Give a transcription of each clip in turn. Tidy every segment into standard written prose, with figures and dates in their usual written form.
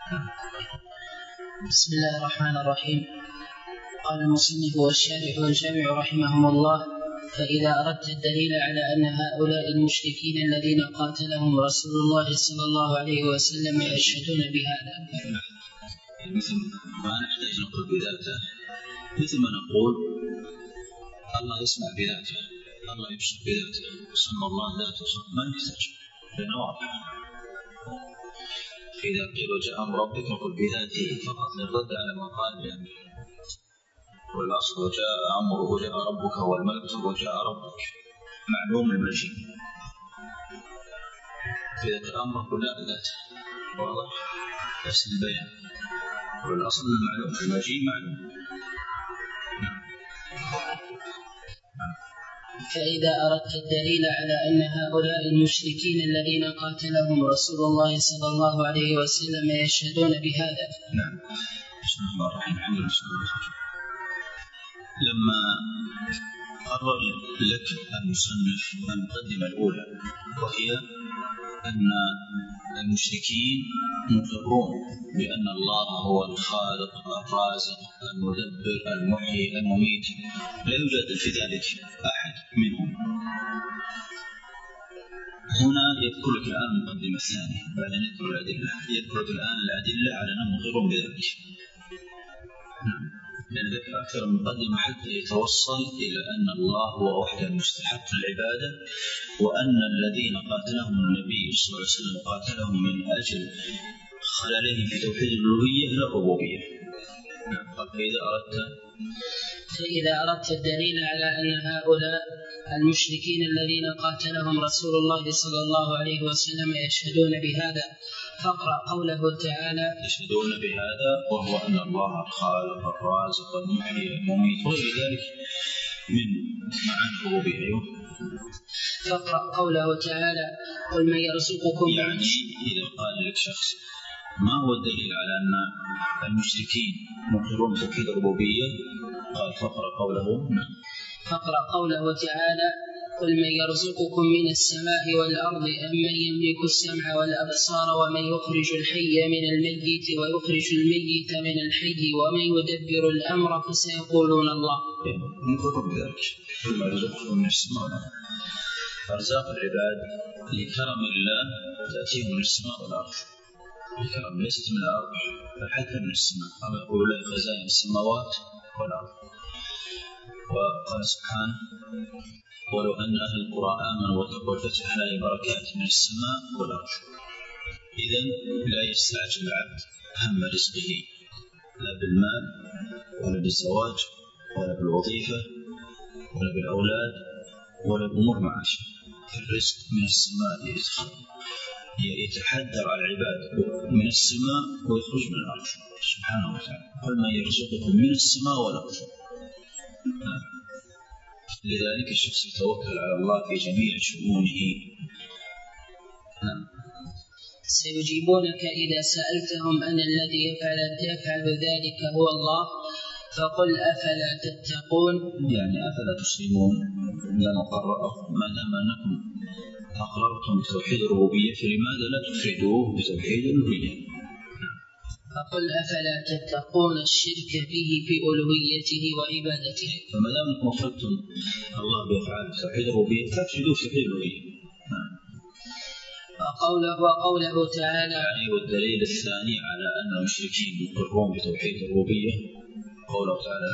بسم الله الرحمن الرحيم. قال المصنف والشارح والجامع رحمهم الله: فإذا أردت الدليل على أن هؤلاء المشركين الذين قاتلهم رسول الله صلى الله عليه وسلم يشهدون بهذا، مثل ما نحتاج نقول بذاته، مثل ما نقول الله يسمع بذاته، الله يبصر بذاته، سمى الله ذاته، ما نحتاج لأنه واضح. إذا قيل وجاء أمر ربك نقول بذاته فقط للرد على ما قال بأمره، والأصل وجاء أمره وجاء ربك والملك وجاء ربك معلوم المجيء. إذا قيل أمره لا ذاته واضح نفس البيان، والأصل المعلوم المجيء معلوم. فإذا أردت الدليل على أن هؤلاء المشركين الذين قاتلهم رسول الله صلى الله عليه وسلم يشهدون بهذا. نعم. بسم الله الرحمن الرحيم. لما قرر لك المصنف المقدمة الأولى، وهي أن المشركين مقرون بأن الله هو الخالق الرازق المدبر المحيي المميت، لا يجادل في ذلك أحد منهم. هنا يذكر لك الآن المقدمة الثانية بعد أن يذكر الأدلة، يذكر لك الآن الأدلة على أنهم مقرون بذلك. لأن ذكر أكثر من مقدمة حتى يتوصل إلى أن الله هو وحده المستحق للعبادة، وأن الذين قاتلهم النبي صلى الله عليه وسلم قاتلهم من أجل خلالهم في توحيد الألوهية لا الربوبية. فإذا أردت الدليل على أن هؤلاء المشركين الذين قاتلهم رسول الله صلى الله عليه وسلم يشهدون بهذا، فاقرأ قوله تعالى: يشهدون بهذا، وهو أن الله الخالق الرازق المحيي المميت وغير ذلك من معاني الربوبية. فاقرأ قوله تعالى: قل من يرزقكم. يعني إذا قال لك شخص ما هو الدليل على أن المشركين مقرون بتوحيد الربوبية، قال فاقرأ قوله. فاقرأ قوله تعالى: قل من يرزقكم من السماء والأرض أم من يملك السمع والأبصار ومن يخرج الحي من الميت ويخرج الميت من الحي ومن يدبر الأمر فسيقولون الله. نقول بذلك ثم يرزقكم من السماء والأرض. أرزاق العباد لكرم الله تأتيهم من السماء والأرض، الكرم ليست من الأرض بل حتى من السماء، أو يقول لا خزائن السماوات والأرض. وقال سبحانه: ولو أن أهل القرى آمنوا واتقوا لفتحنا عليهم بركات من السماء والأرض. إذن لا يستعجل العبد هم رزقه لا بالمال ولا بالزواج ولا بالوظيفة ولا بالأولاد ولا بأمور معاشه. الرزق من السماء يتحدر على العباد من السماء ويخرج من الأرض سبحانه وتعالى. قل من يرزقكم من السماء والأرض. لذلك الشخص يتوكل على الله في جميع شؤونه. سيجيبونك إذا سألتهم أن الذي يفعل ذلك هو الله، فقل أفلا تتقون. يعني أفلا تسلمون ما دام أنكم أقررتم بتوحيد الربوبية فلماذا لا تفردوه بتوحيد الألوهية؟ فقل أفلا تتقون الشرك به في ألوهيته وعبادته. فما دام أنكم أفردتم الله بأفعال توحيد الربوبية فافردوه في توحيد الألوهية. وقوله تعالى: يعني والدليل الثاني على أن المشركين يقرون بتوحيد الربوبية قوله تعالى.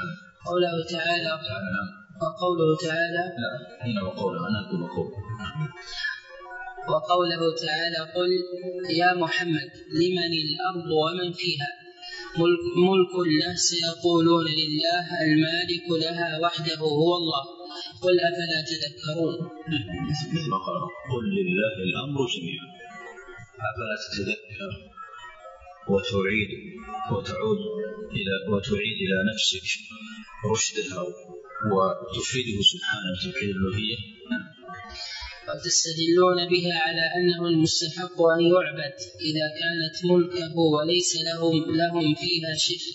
وقوله تعالى لا هنا وقوله أنا أقول قوله. وقوله تعالى: قل يا محمد لمن الأرض ومن فيها ملك له سيقولون لله المالك لها وحده هو الله، قل أفلا تذكرون. مثل ما قال قل لله الأمر جميعا، أفلا تتذكر وتعيد إلى نفسك رشدها وتفيده سبحانه توحيد الألوهية. وتستدلون بها على أنه المستحق أن يعبد إذا كانت ملكه وليس لهم فيها شرك.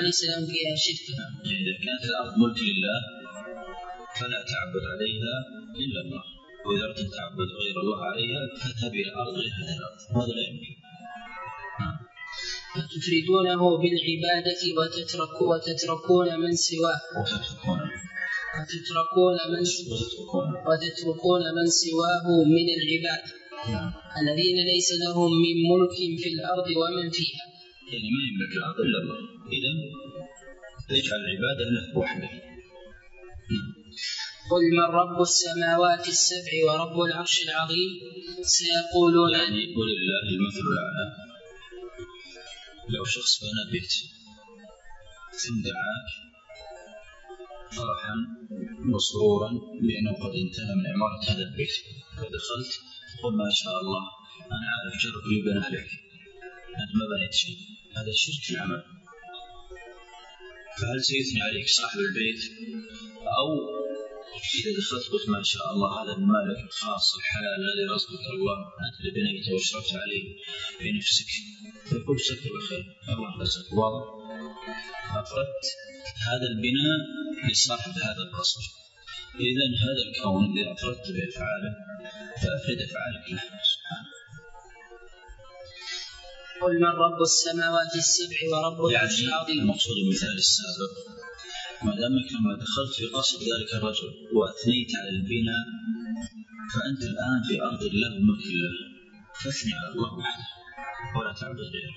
إذا كانت الأرض ملك لله فلا تعبد عليها إلا الله، وإذا أردت تعبد غير الله عليها فاذهب إلى الأرض غير هذه الأرض، هذا لا يمكن. وتفردونه بالعبادة وتتركون من سواه وتتركون من سواه من العباد الذين ليس لهم من ملك في الأرض ومن فيها. يعني ما يملك الأرض إلا الله، إذن اجعل العبادة له وحده. قل من رب السماوات السبع ورب العرش العظيم سيقولون يعني ولله المثل الأعلى. لو شخص بنى بيت ثم دعاك فرحا وسرورا بأنه قد انتهى من عمارة هذا البيت، فدخلت قل ما شاء الله أنا عارف جرب لي بنى لك، أنت ما بنيت شيء، هذا شرك في العمل. فهل سيثني عليك صاحب البيت؟ أو إذا دخلت قلت ما شاء الله هذا المالك الخاص الحلال الذي رزقك الله أنت اللي بنيته واشرفت عليه بنفسك، فيقول جزاك الله خير الله رزقك. واضح؟ أفردت هذا البناء لصاحب هذا القصر، إذن هذا الكون الذي أفردت بأفعاله فأفرد أفعالك له سبحانه. قل من رب السماوات السبع ورب العرش العظيم. المقصود المثال السابق ما دامك لما دخلت في قصر ذلك الرجل وأثنيت على البناء فأنت الآن في أرض الله وملك الله، فاثني على الله وحده ولا تعبد غيره.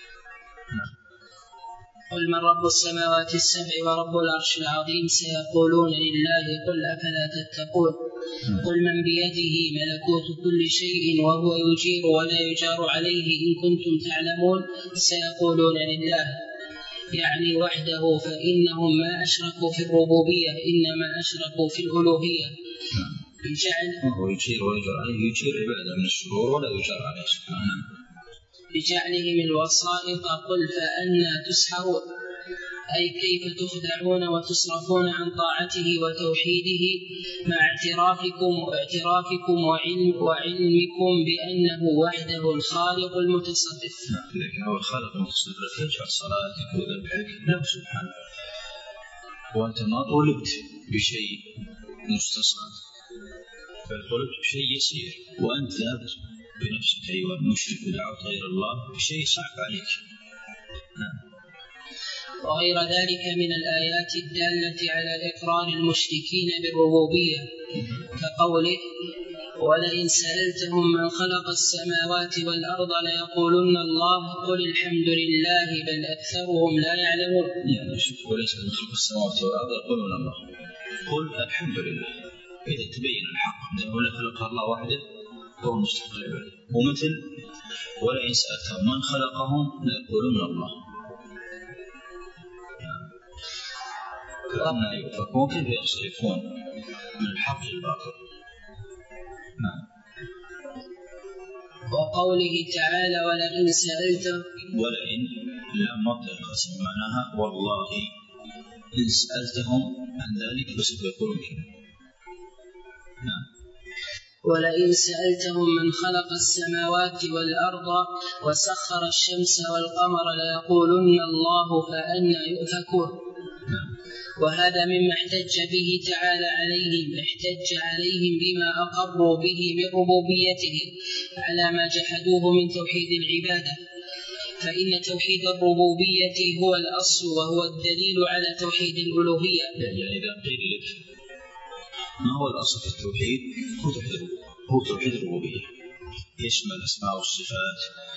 قل من رب السماوات السبع ورب العرش العظيم سيقولون لله قل أفلا تتقون. قل من بيده ملكوت كل شيء وهو يجير ولا يجار عليه إن كنتم تعلمون سيقولون لله يعني وحده، فإنهم ما أشركوا في الربوبية إنما أشركوا في الألوهية. هو يجير ويجار عليه، يجير عبادة من الشرور ولا يجار عليه سبحانه. بجعلهم الوسائط قل فأنى تسحرون، أي كيف تخدعون وتصرفون عن طاعته وتوحيده مع اعترافكم وعلمكم بأنه وحده الخالق المتصرف. لكن هو الخالق المتصرف يجعل صلاتك وذبحك له سبحانه، وأنت ما طلبت بشيء مستصعب بل طلبت بشيء يسير، وأنت ذهبت بنفسك أيها المشرك ودعوت غير الله بشيء صعب عليك. وغير ذلك من الآيات الدالة على إقرار المشركين بالربوبية كقوله ولئن سألتهم من خلق السماوات والأرض ليقولن الله قل الحمد لله بل أكثرهم لا يعلمون. يعني شوف وليس من خلق السماوات والأرض يقولون الله، قل الحمد لله إذا تبين الحق أنه خلق الله وحده هو مستحق العبادة. ومثل ولئن سألتهم من خلقهم ليقولن الله، فأنا يؤفكون كيف يصرفون من الحق للباطل. وقوله تعالى ولئن سألتهم، ولئن لا مطلق القسم معناها والله إن سألتهم عن ذلك فسوف يقولون كذا. ولئن سألتهم من خلق السماوات والأرض وسخر الشمس والقمر ليقولن الله فأنى يؤفكون. وهذا مما احتج به تعالى عليهم، احتج عليهم بما أقروا به من ربوبيته على ما جحدوه من توحيد العبادة، فإن توحيد الربوبية هو الأصل وهو الدليل على توحيد الألوهية. يعني إذا قيل لك ما هو الأصل في التوحيد؟ هو توحيد الربوبية، يشمل الأسماء والصفات،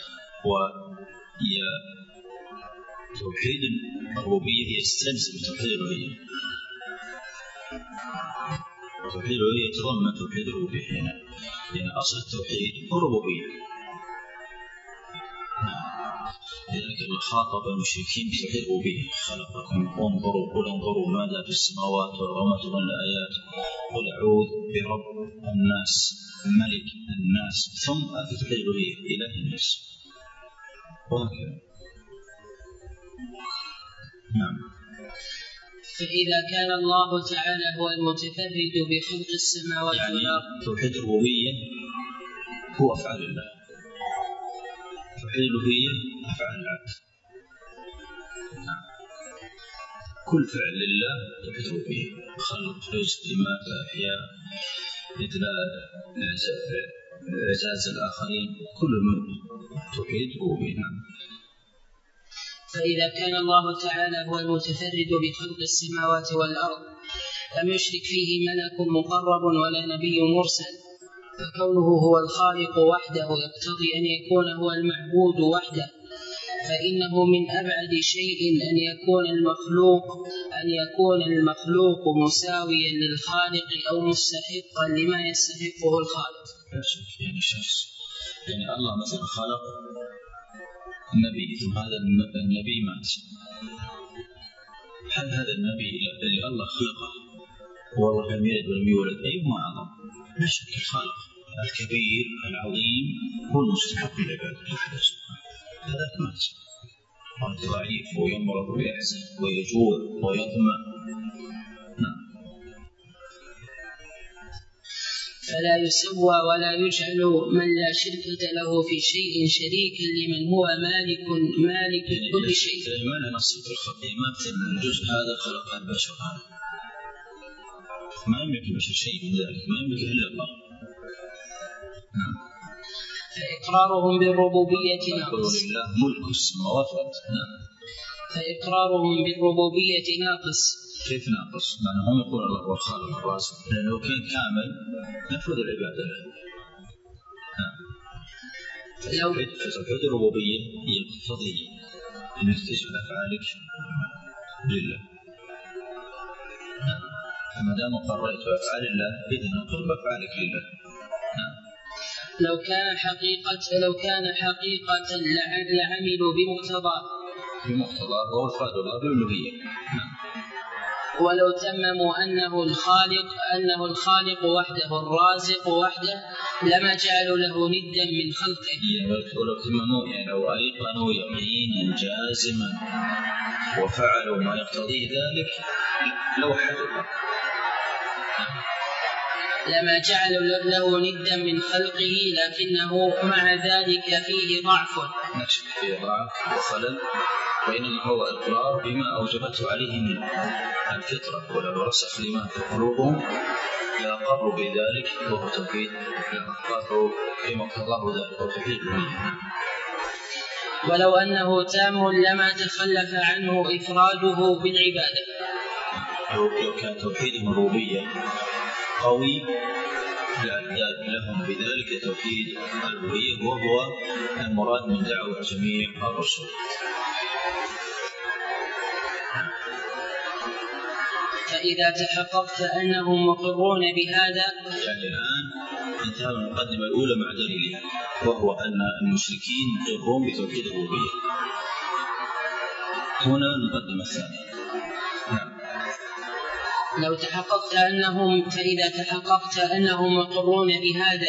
توحيد الربوبية يستلزم توحيد الألوهية، وتوحيد الألوهية يتضمن توحيد الربوبية. يعني أصل التوحيد هو الربوبية. لذلك الله خاطب المشركين بتوحيد الربوبية، خلقكم انظروا ماذا في السماوات والأرض تبين الآيات، قل أعوذ برب الناس ملك الناس، ثم أتى توحيد الألوهية إله الناس، وهكذا. نعم. فإذا كان الله تعالى هو المتفرد بخلق السماوات والأرض، توحيد الربوبية هو أفعال الله، توحيد الألوهية أفعال العبد. كل فعل لله توحيد الربوبية، خلق رزق إماتة إحياء إدلال إعزاز الآخرين كل من توحيد الربوبية. نعم. فإذا كان الله تعالى هو المتفرد بخلق السماوات والأرض لم يشرك فيه ملك مقرب ولا نبي مرسل، فكونه هو الخالق وحده يقتضي أن يكون هو المعبود وحده، فإنه من أبعد شيء أن يكون المخلوق مساويا للخالق أو مستحقا لما يستحقه الخالق. لا شك يعني شخص يعني الله مثلا خلق النبي ثم هذا النبي مات، هل هذا النبي اللي الله خلقه والله لم يلد ولم يولد أيهما أعظم؟ لا شك الخالق الكبير العظيم هو المستحق للعبادة وحده سبحانه، هذا مات وأنت ضعيف ويمرض ويحزن ويجوع ويظمأ. فلا يسوى ولا يجعل من لا شركة له في شيء شريكا لمن هو مالك كل شيء. ما له نصيب في الخلق، ما مثل الجزء هذا خلق البشر، ما يملك البشر شيء من ذلك، ما يملك إلا الله. فإقرارهم بالربوبية ناقص. لله ملك السماوات والأرض. فإقرارهم بالربوبية ناقص. كيف ناقص؟ لأنهم يقول الله هو الخالق الرازق، لأنه لو كان كامل نفذ العبادة له. فتوحيد الربوبية يقتضي أنك تجعل أفعالك لله، فما دام قررت بأفعال الله إذن أقر بأفعالك لله. لو كان حقيقة لعملوا بمقتضاه وهو إفراد الله بالألوهية. ولو تمموا أنه الخالق وحده الرازق وحده لما جعلوا له ندا من خلقه. ولو تمموا يعني لو أيقنوا يقينا جازما وفعلوا ما يقتضي ذلك لوحدوا الله، لما جعلوا له ندا من خلقه، لكنه مع ذلك فيه ضعف. نشك فيه ضعف وخلل، وإنما هو إقرار بما أوجبته عليهم الفطرة، ولو رسخ لما في قلوبهم لأقروا بذلك وهو توحيد، لأقروا بما اقتضاه ذلك وهو توحيد الربوبية. ولو أنه تام لما تخلف عنه إفراده بالعبادة. لو كان توحيد الربوبية قوي لأزداد لهم بذلك توحيد الألوهية، وهو المراد من دعوة جميع الرسل. فإذا تحققت أنهم مقرون بهذا، يعني الآن انتهى المقدمة الأولى مع دليلها، وهو أن المشركين مقرون بتوحيد الربوبية. هنا المقدمة الثانية. لو تحققت أنهم فإذا تحققت أنهم مقرون بهذا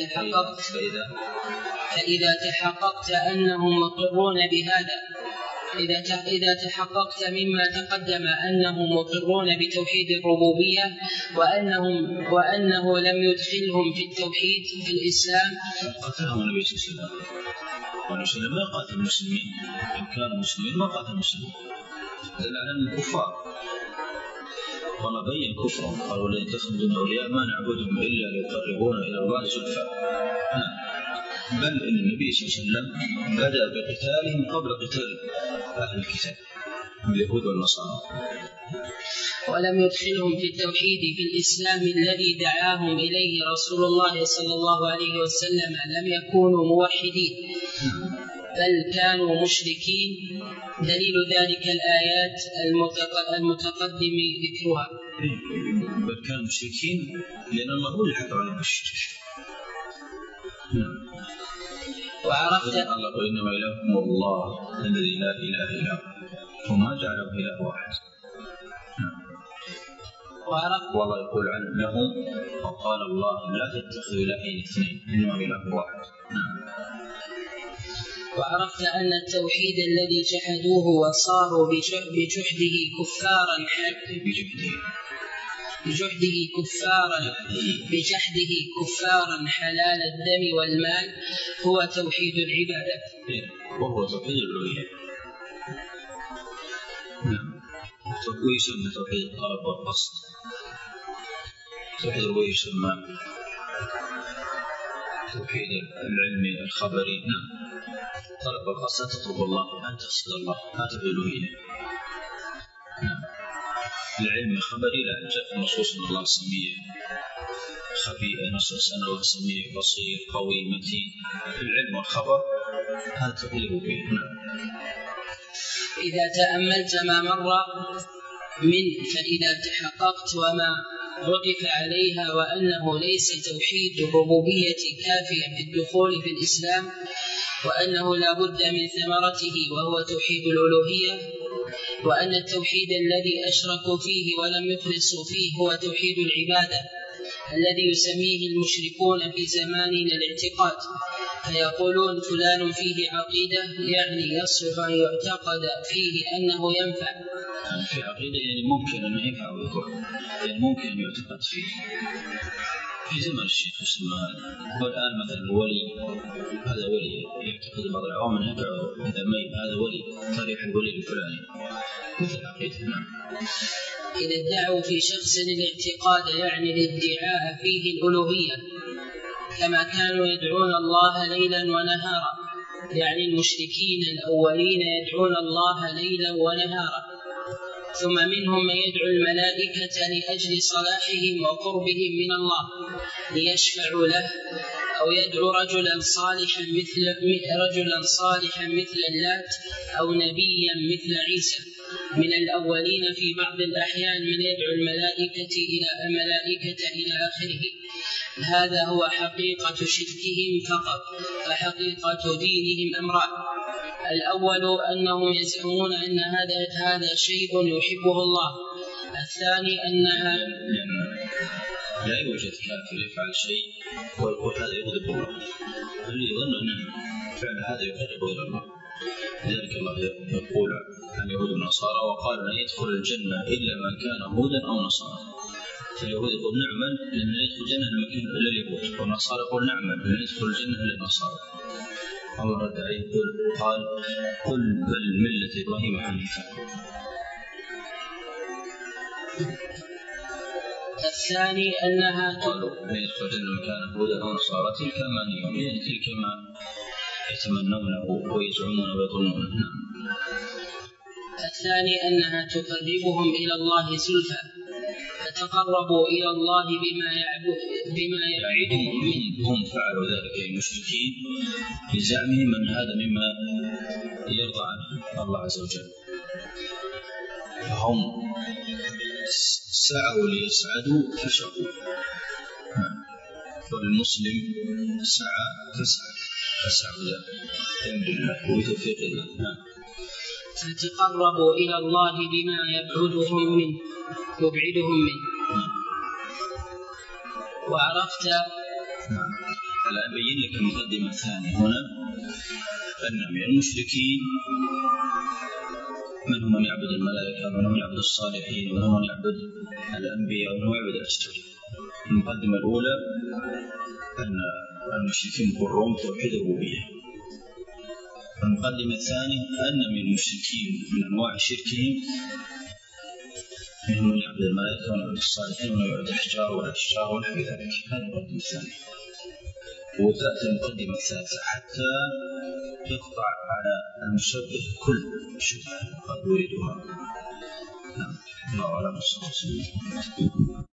فإذا تحققت أنهم مقرون بهذا، إذا تحققت مما تقدم أنهم مقرون بتوحيد الربوبية وأنه لم يدخلهم في التوحيد في الإسلام. قتلهم النبي صلى الله عليه وسلم، والنبي ما قاتل المسلمين، إن كانوا مسلمين ما قاتل المسلمين، دل على الكفار. والله بين كفرهم، قالوا لن يتخذوا أولياء ما نعبدهم إلا ليقربونا إلى الله زلفى. بل إن النبي صلى الله عليه وسلم بدأ بقتالهم قبل قتال أهل الكتاب من اليهود والنصارى. ولم يدخلهم في التوحيد في الإسلام الذي دعاهم إليه رسول الله صلى الله عليه وسلم، لم يكونوا موحدين بل كانوا مشركين. دليل ذلك الآيات المتقدم ذكرها. بل كانوا مشركين لأن الله هو اللي حكى عليهم الشرك. وعرفت الله إنما إلهكم الله الذي لا إله إلا هو وما جعله إله واحد. والله يقول لهم وقال الله لا تتخذوا إلهين اثنين إنما إله واحد. وعرفت أن التوحيد الذي جحدوه وصاروا بجحده كفارا حلال الدم والمال هو توحيد العبادة، وهو توحيد الألوهية. ويسمى توحيد الطلب والقصد. توحيد الألوهية يسمى توحيد العلم الخبري. نعم. طلب الخاصة تطلب الله، أن تقصد الله، هذا الألوهية. نعم. العلم الخبري لا، جاء في النصوص أن الله سميع خبير، نصوص أن الله سميع بصير قوي متين. العلم والخبر هذا توحيد الألوهية. نعم. إذا تأملت ما مر فإذا تحققت وما وقف عليها وأنه ليس توحيد الربوبية كافيا بالدخول في الإسلام، وأنه لا بد من ثمرته وهو توحيد الألوهية، وأن التوحيد الذي أشركوا فيه ولم يخلصوا فيه هو توحيد العبادة الذي يسميه المشركون في زماننا الاعتقاد، فيقولون فلان فيه عقيدة، يعني يصلح أن يعتقد فيه أنه ينفع. في عقيدة يعني ممكن أن ينفع ويضر، يعني ممكن أن يعتقد فيه. في زمن الشيخ يسمى هو الآن مثلا الولي، هذا ولي يعتقد بعض العوام أنه ينفع، هذا ولي تاريخ الولي الفلاني مثل العقيدة. نعم. إذا ادعوا في شخص الاعتقاد يعني الادعاء فيه الألوهية، كما كانوا يدعون الله ليلا ونهارا، يعني المشركين الأولين يدعون الله ليلا ونهارا. ثم منهم من يدعو الملائكة لأجل صلاحهم وقربهم من الله ليشفعوا له، أو يدعو رجلا صالحا مثل اللات، أو نبيا مثل عيسى من الأولين. في بعض الأحيان من يدعو الملائكة إلى آخره. هذا هو حقيقة شركهم فقط، فحقيقة دينهم أمران: الأول أنهم يزعمون أن هذا شيء يحبه الله، الثاني أنها لا يوجد كافر يفعل شيء ويقول هذا يغضب الله، بل يظن أن فعل هذا يقرب إلى الله. لذلك الله يقول عن يهود والنصارى: وقال لن يدخل الجنة إلا من كان هودا أو نصارى. فاليهود يقول نعمل لن يدخل الجنة إلا اليهود، والنصارى يقول نعمل لن يدخل الجنة إلا النصارى. الله رد عليه قال: قل بل ملة إبراهيم حنيفا. الثاني أنها قالوا لن يدخل الجنة من كان هودا أو نصارى، تلك أمانيهم، يعني تلك ما يتمنونه ويزعمون ويظنونه. الثاني أنها تقربهم إلى الله زلفى، فتقربوا إلى الله بما يعدهم منه. هم فعلوا ذلك المشركين بزعمهم أن هذا مما يرضى عنه الله عز وجل، فهم سعوا ليسعدوا فشقوا، والمسلم سعى فسعوا بأمر الله وبتوفيق الله. فتقربوا إلى الله بما يبعدهم منه. وعرفت. الآن بين لك المقدمة الثانية هنا أن من المشركين من هم يعبد الملائكة، ومن هم يعبد الصالحين، ومن هم يعبد الأنبياء، ومن هم يعبد الأشجار. المقدمة الأولى أن المشركين بالروم توحيد الربوبية. المقدمة الثانية أن من المشركين من أنواع شركهم منهم من يعبد الملائكة ويعبد الصالحين ويعبد الأحجار والأشجار ونحو ذلك. هذه المقدمة الثانية. وتأتي المقدمة الثالثة حتى يقطع على المشبه كل شبهة قد يريدها. الله أعلم.